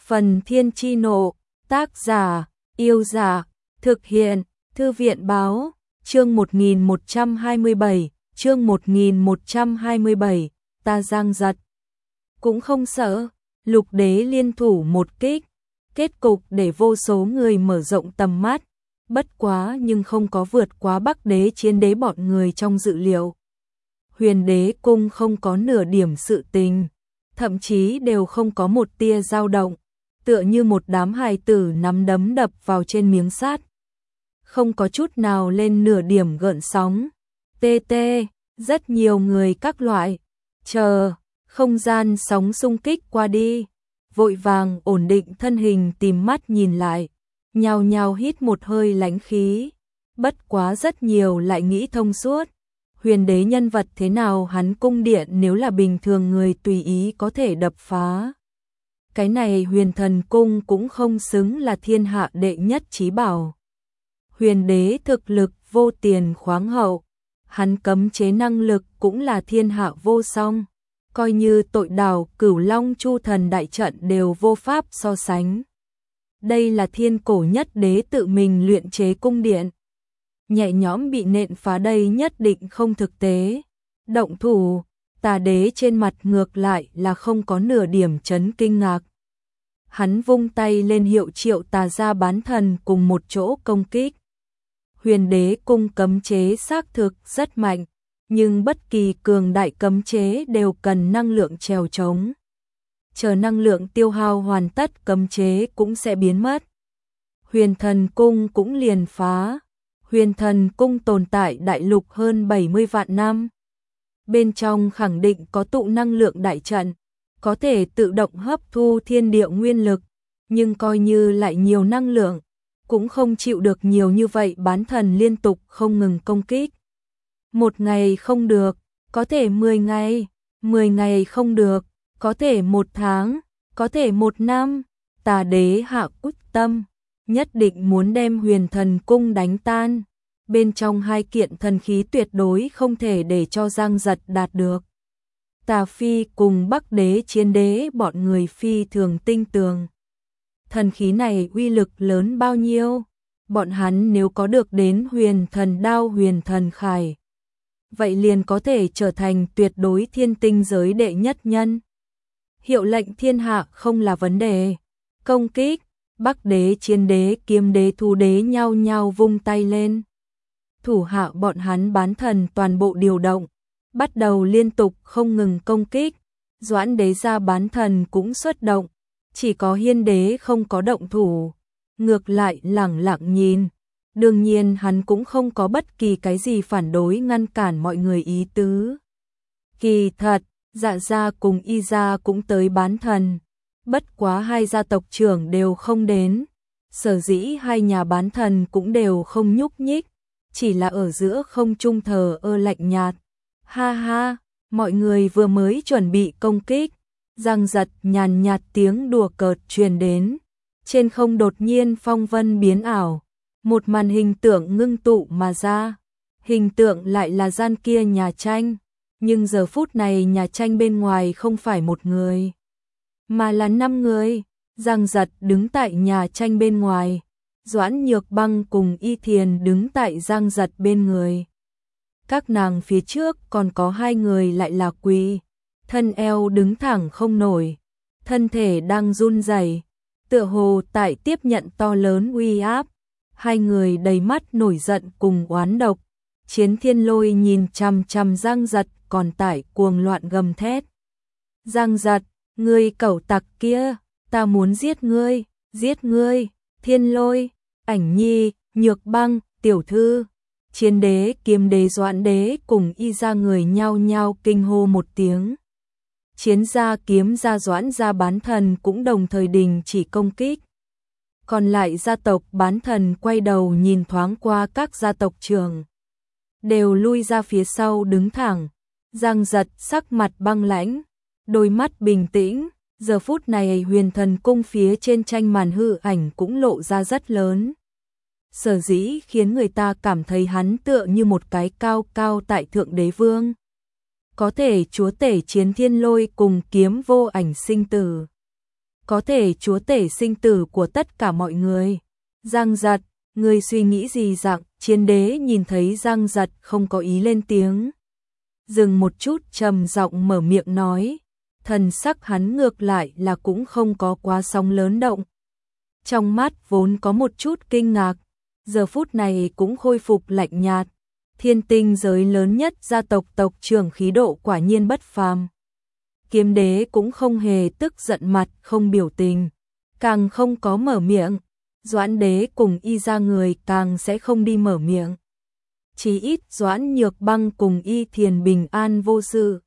Phần Thiên Chi Nộ, tác giả, Yêu Giả, thực hiện, Thư viện Báo, chương 1127, chương 1127, ta Giang Giật. Cũng không sợ, Lục Đế liên thủ một kích, kết cục để vô số người mở rộng tầm mắt, bất quá nhưng không có vượt quá Bắc Đế Chiến Đế bọn người trong dự liệu. Huyền Đế cung không có nửa điểm sự tình, thậm chí đều không có một tia dao động, tựa như một đám hài tử nắm đấm đập vào trên miếng sắt, không có chút nào lên nửa điểm gợn sóng. TT, rất nhiều người các loại, chờ, không gian sóng xung kích qua đi, vội vàng ổn định thân hình tìm mắt nhìn lại, nhao nhao hít một hơi lãnh khí, bất quá rất nhiều lại nghĩ thông suốt. Huyền Đế nhân vật thế nào hắn cung điện nếu là bình thường người tùy ý có thể đập phá. Cái này Huyền Thần Cung cũng không xứng là thiên hạ đệ nhất chí bảo. Huyền Đế thực lực vô tiền khoáng hậu, hắn cấm chế năng lực cũng là thiên hạ vô song, coi như tội đảo Cửu Long Chu Thần đại trận đều vô pháp so sánh. Đây là thiên cổ nhất đế tự mình luyện chế cung điện. Nhẹ nhõm bị nện phá đây nhất định không thực tế. Động thủ, Tà Đế trên mặt ngược lại là không có nửa điểm chấn kinh ngạc. Hắn vung tay lên hiệu triệu Tà gia bán thần cùng một chỗ công kích. Huyền Đế cung cấm chế xác thực rất mạnh, nhưng bất kỳ cường đại cấm chế đều cần năng lượng trèo trống. Chờ năng lượng tiêu hao hoàn tất cấm chế cũng sẽ biến mất. Huyền Thần Cung cũng liền phá. Huyền Thần Cung tồn tại đại lục hơn 70 vạn năm. Bên trong khẳng định có tụ năng lượng đại trận, có thể tự động hấp thu thiên địa nguyên lực, nhưng coi như lại nhiều năng lượng, cũng không chịu được nhiều như vậy bán thần liên tục không ngừng công kích. Một ngày không được, có thể 10 ngày, 10 ngày không được, có thể 1 tháng, có thể 1 năm. Tà Đế hạ quyết tâm, nhất định muốn đem Huyền Thần Cung đánh tan. Bên trong hai kiện thần khí tuyệt đối không thể để cho Giang Giật đạt được. Tà Phi cùng Bắc Đế Chiến Đế bọn người phi thường tinh tường. Thần khí này uy lực lớn bao nhiêu? Bọn hắn nếu có được đến Huyền Thần Đao Huyền Thần Khải, vậy liền có thể trở thành tuyệt đối thiên tinh giới đệ nhất nhân. Hiệu lệnh thiên hạ không là vấn đề. Công kích, Bắc Đế Chiến Đế Kiếm Đế Thú Đế nhao nhao vung tay lên. Thủ hạ bọn hắn bán thần toàn bộ điều động, bắt đầu liên tục không ngừng công kích. Doãn Đế gia bán thần cũng xuất động, chỉ có Hiên Đế không có động thủ, ngược lại lẳng lặng nhìn. Đương nhiên hắn cũng không có bất kỳ cái gì phản đối ngăn cản mọi người ý tứ. Kỳ thật, Dạ gia cùng Y gia cũng tới bán thần, bất quá hai gia tộc trưởng đều không đến. Sở dĩ hai nhà bán thần cũng đều không nhúc nhích, chỉ là ở giữa không trung thờ ơ lạnh nhạt. Ha ha, mọi người vừa mới chuẩn bị công kích, Giang Giật nhàn nhạt tiếng đùa cợt truyền đến. Trên không đột nhiên phong vân biến ảo, một màn hình tượng ngưng tụ mà ra. Hình tượng lại là gian kia nhà tranh, nhưng giờ phút này nhà tranh bên ngoài không phải một người, mà là 5 người. Giang Giật đứng tại nhà tranh bên ngoài, Doãn Nhược Băng cùng Y Thiền đứng tại Giang Giật bên người. Các nàng phía trước còn có 2 người lại là quỳ, thân eo đứng thẳng không nổi, thân thể đang run rẩy, tựa hồ tại tiếp nhận to lớn uy áp. 2 người đầy mắt nổi giận cùng oán độc. Chiến Thiên Lôi nhìn chằm chằm Giang Giật còn tại cuồng loạn gầm thét. Giang Giật, ngươi cẩu tặc kia, ta muốn giết ngươi, giết ngươi. Thiên Lôi, Ảnh Nhi, Nhược Băng, tiểu thư, Chiến Đế, Kiếm Đế, Doãn Đế cùng Y gia người nhao nhao kinh hô một tiếng. Chiến gia, Kiếm gia, Doãn gia bán thần cũng đồng thời đình chỉ công kích. Còn lại gia tộc bán thần quay đầu nhìn thoáng qua các gia tộc trưởng, đều lui ra phía sau đứng thẳng. Giang Giật sắc mặt băng lãnh, đôi mắt bình tĩnh. Giờ phút này Huyền Thần Cung phía trên tranh màn hư ảnh cũng lộ ra rất lớn. Sở dĩ khiến người ta cảm thấy hắn tựa như một cái cao cao tại thượng đế vương, có thể chúa tể Chiến Thiên Lôi cùng kiếm vô ảnh sinh tử. có thể chúa tể sinh tử của tất cả mọi người. Giang Giật, ngươi suy nghĩ gì dạng? Chiến đế nhìn thấy Giang Giật không có ý lên tiếng. Dừng một chút trầm giọng mở miệng nói, thần sắc hắn ngược lại là cũng không có quá sóng lớn động. Trong mắt vốn có một chút kinh ngạc, giờ phút này cũng khôi phục lạnh nhạt. Thiên Tinh giới lớn nhất gia tộc tộc trưởng khí độ quả nhiên bất phàm. Kiếm đế cũng không hề tức giận mặt không biểu tình, càng không có mở miệng. Doãn đế cùng y ra người càng sẽ không đi mở miệng. Chí ít Doãn Nhược Băng cùng y thiền bình an vô sự.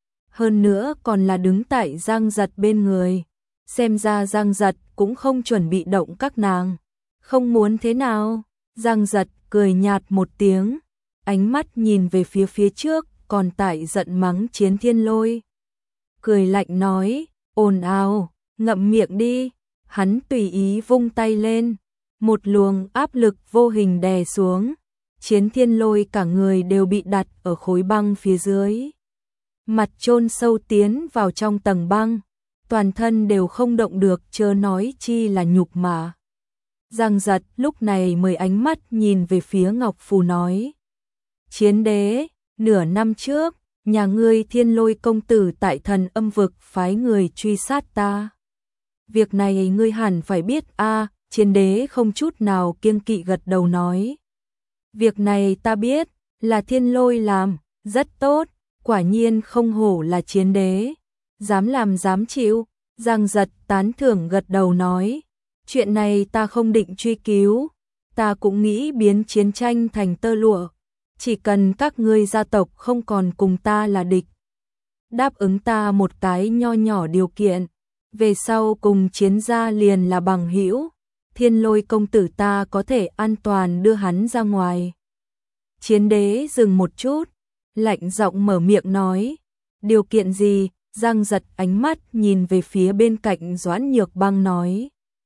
Hơn nữa còn là đứng tại Giang Giật bên người. Xem ra Giang Giật cũng không chuẩn bị động các nàng. Không muốn thế nào? Giang Giật cười nhạt một tiếng, ánh mắt nhìn về phía trước, còn tại giận mắng Chiến Thiên Lôi. Cười lạnh nói, ồn ào, ngậm miệng đi. Hắn tùy ý vung tay lên, một luồng áp lực vô hình đè xuống. Chiến Thiên Lôi cả người đều bị đặt ở khối băng phía dưới. Mặt chôn sâu tiến vào trong tầng băng, toàn thân đều không động được, chớ nói chi là nhục mà. Giang Giật lúc này mới ánh mắt nhìn về phía Ngọc Phù nói, Chiến đế, nửa năm trước, nhà ngươi Thiên Lôi công tử tại Thần Âm vực phái người truy sát ta. Việc này ngươi hẳn phải biết a. Chiến đế không chút nào kiêng kỵ gật đầu nói. Việc này ta biết, là Thiên Lôi làm, rất tốt, quả nhiên không hổ là chiến đế. Dám làm dám chịu, Giang Giật tán thưởng gật đầu nói. Chuyện này ta không định truy cứu, ta cũng nghĩ biến chiến tranh thành tơ lụa. Chỉ cần các ngươi gia tộc không còn cùng ta là địch. Đáp ứng ta một cái nho nhỏ điều kiện. Về sau cùng Chiến gia liền là bằng hữu, Thiên Lôi công tử ta có thể an toàn đưa hắn ra ngoài. Chiến đế dừng một chút, lạnh giọng mở miệng nói, điều kiện gì? Giang Giật ánh mắt nhìn về phía bên cạnh Doãn Nhược Băng nói,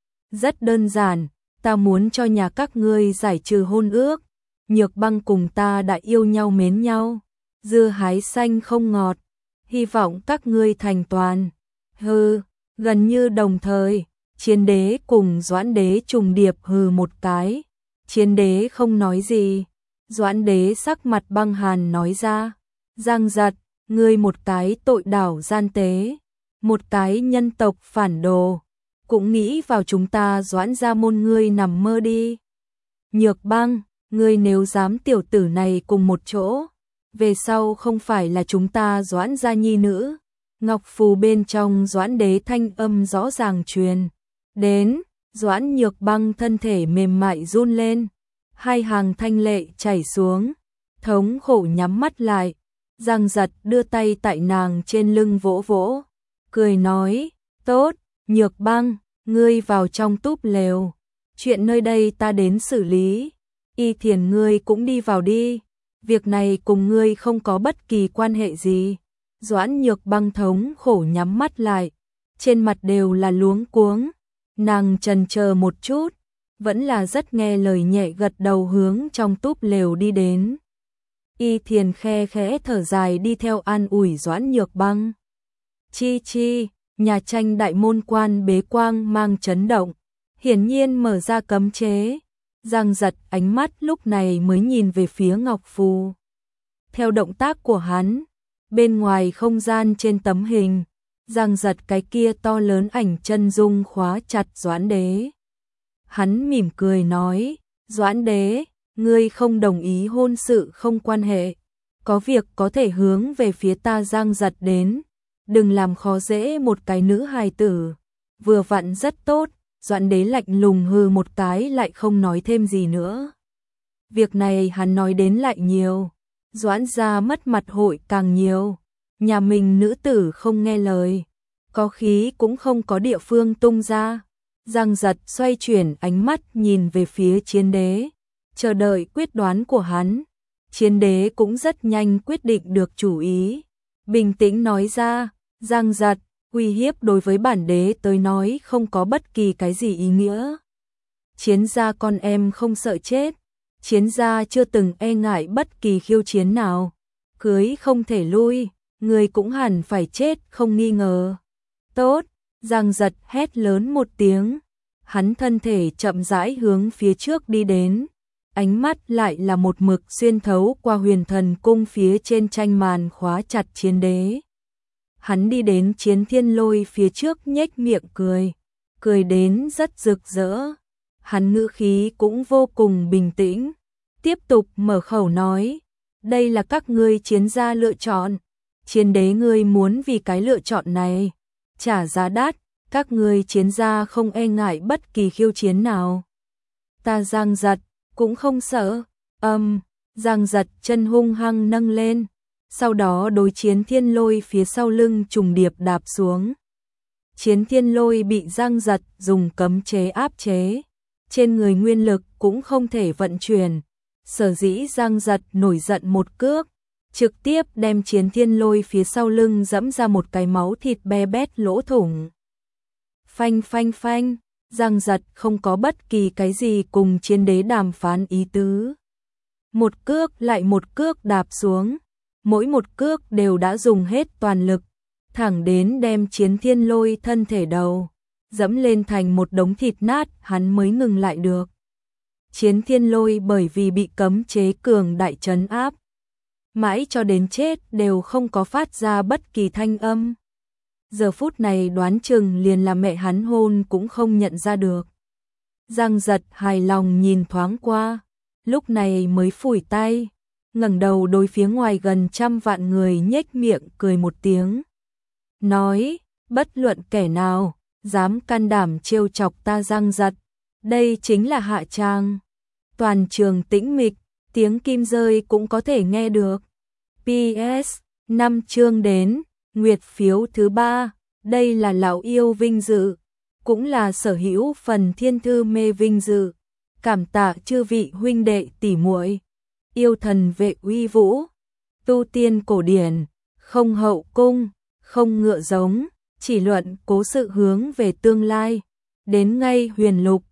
rất đơn giản, ta muốn cho nhà các ngươi giải trừ hôn ước. Nhược Băng cùng ta đã yêu nhau mến nhau, dưa hái xanh không ngọt, hy vọng các ngươi thành toàn. Hừ. Gần như đồng thời, Chiến đế cùng Doãn đế trùng điệp hừ một cái. Chiến đế không nói gì. Doãn đế sắc mặt băng hàn nói ra, Giang Giật, ngươi một cái tội đảo gian tế, một cái nhân tộc phản đồ, cũng nghĩ vào chúng ta Doãn gia môn ngươi nằm mơ đi. Nhược Băng, ngươi nếu dám tiểu tử này cùng một chỗ, về sau không phải là chúng ta Doãn gia nhi nữ. Ngọc Phù bên trong Doãn đế thanh âm rõ ràng truyền đến. Doãn Nhược Băng thân thể mềm mại run lên, hai hàng thanh lệ chảy xuống, thống khổ nhắm mắt lại. Giang Giật đưa tay tại nàng trên lưng vỗ vỗ, cười nói, tốt, Nhược Băng, ngươi vào trong túp lều, chuyện nơi đây ta đến xử lý. Y Thiền ngươi cũng đi vào đi, việc này cùng ngươi không có bất kỳ quan hệ gì. Doãn Nhược Băng thống khổ nhắm mắt lại, trên mặt đều là luống cuống. Nàng chần chờ một chút, vẫn là rất nghe lời nhẹ gật đầu hướng trong túp lều đi đến. Y Thiền khe khẽ thở dài đi theo an ủi Doãn Nhược Băng. Chi, nhà tranh đại môn quan bế quang mang chấn động, hiển nhiên mở ra cấm chế. Giang Giật ánh mắt lúc này mới nhìn về phía Ngọc Phù. Theo động tác của hắn, bên ngoài không gian trên tấm hình, Giang Giật cái kia to lớn ảnh chân dung khóa chặt Doãn đế. Hắn mỉm cười nói, Doãn đế, ngươi không đồng ý hôn sự không quan hệ, có việc có thể hướng về phía ta. Giang Giật đến, đừng làm khó dễ một cái nữ hài tử. Vừa vặn rất tốt. Doãn đế lạnh lùng hừ một cái lại không nói thêm gì nữa. Việc này hắn nói đến lại nhiều, Doãn gia mất mặt hội càng nhiều. Nhà mình nữ tử không nghe lời, có khí cũng không có địa phương tung ra. Giang Giật xoay chuyển ánh mắt nhìn về phía Chiến đế, chờ đợi quyết đoán của hắn. Chiến đế cũng rất nhanh quyết định được chủ ý, bình tĩnh nói ra, Giang Giật, uy hiếp đối với bản đế tới nói không có bất kỳ cái gì ý nghĩa. Chiến gia con em không sợ chết, Chiến gia chưa từng e ngại bất kỳ khiêu chiến nào, cưới không thể lui, người cũng hẳn phải chết không nghi ngờ. Tốt, Giang Giật hét lớn một tiếng, hắn thân thể chậm rãi hướng phía trước đi đến, ánh mắt lại là một mực xuyên thấu qua Huyền Thần Cung phía trên tranh màn khóa chặt Chiến Đế. Hắn đi đến Chiến Thiên Lôi phía trước nhếch miệng cười, cười đến rất rực rỡ. Hắn ngữ khí cũng vô cùng bình tĩnh, tiếp tục mở khẩu nói, đây là các ngươi chiến gia lựa chọn, Chiến Đế ngươi muốn vì cái lựa chọn này trả giá đắt, các ngươi chiến gia không e ngại bất kỳ khiêu chiến nào. Ta Giang Giật cũng không sợ. Giang Giật chân hung hăng nâng lên, sau đó đối Chiến Thiên Lôi phía sau lưng trùng điệp đạp xuống. Chiến Thiên Lôi bị Giang Giật dùng cấm chế áp chế, trên người nguyên lực cũng không thể vận chuyển, sở dĩ Giang Giật nổi giận một cước, trực tiếp đem Chiến Thiên Lôi phía sau lưng dẫm ra một cái máu thịt be bét lỗ thủng. Phanh phanh phanh, Giang Giật không có bất kỳ cái gì cùng Chiến Đế đàm phán ý tứ. Một cước lại một cước đạp xuống, mỗi một cước đều đã dùng hết toàn lực, thẳng đến đem Chiến Thiên Lôi thân thể đầu dẫm lên thành một đống thịt nát, hắn mới ngừng lại được. Chiến Thiên Lôi bởi vì bị cấm chế cường đại trấn áp, mãi cho đến chết đều không có phát ra bất kỳ thanh âm. Giờ phút này đoán chừng liền là mẹ hắn hôn cũng không nhận ra được. Giang Giật hài lòng nhìn thoáng qua, lúc này mới phủi tay, ngẩng đầu đối phía ngoài gần 100 vạn người nhếch miệng cười một tiếng. Nói, bất luận kẻ nào dám can đảm trêu chọc ta Giang Giật, đây chính là hạ tràng. Toàn trường tĩnh mịch, tiếng kim rơi cũng có thể nghe được. PS, 5 chương đến, nguyệt phiếu thứ 3, đây là lão yêu vinh dự, cũng là sở hữu phần thiên thư mê vinh dự. Cảm tạ chư vị huynh đệ tỷ muội. Yêu thần vệ uy vũ, tu tiên cổ điển, không hậu cung, không ngựa giống, chỉ luận cố sự hướng về tương lai. Đến ngay huyền lục,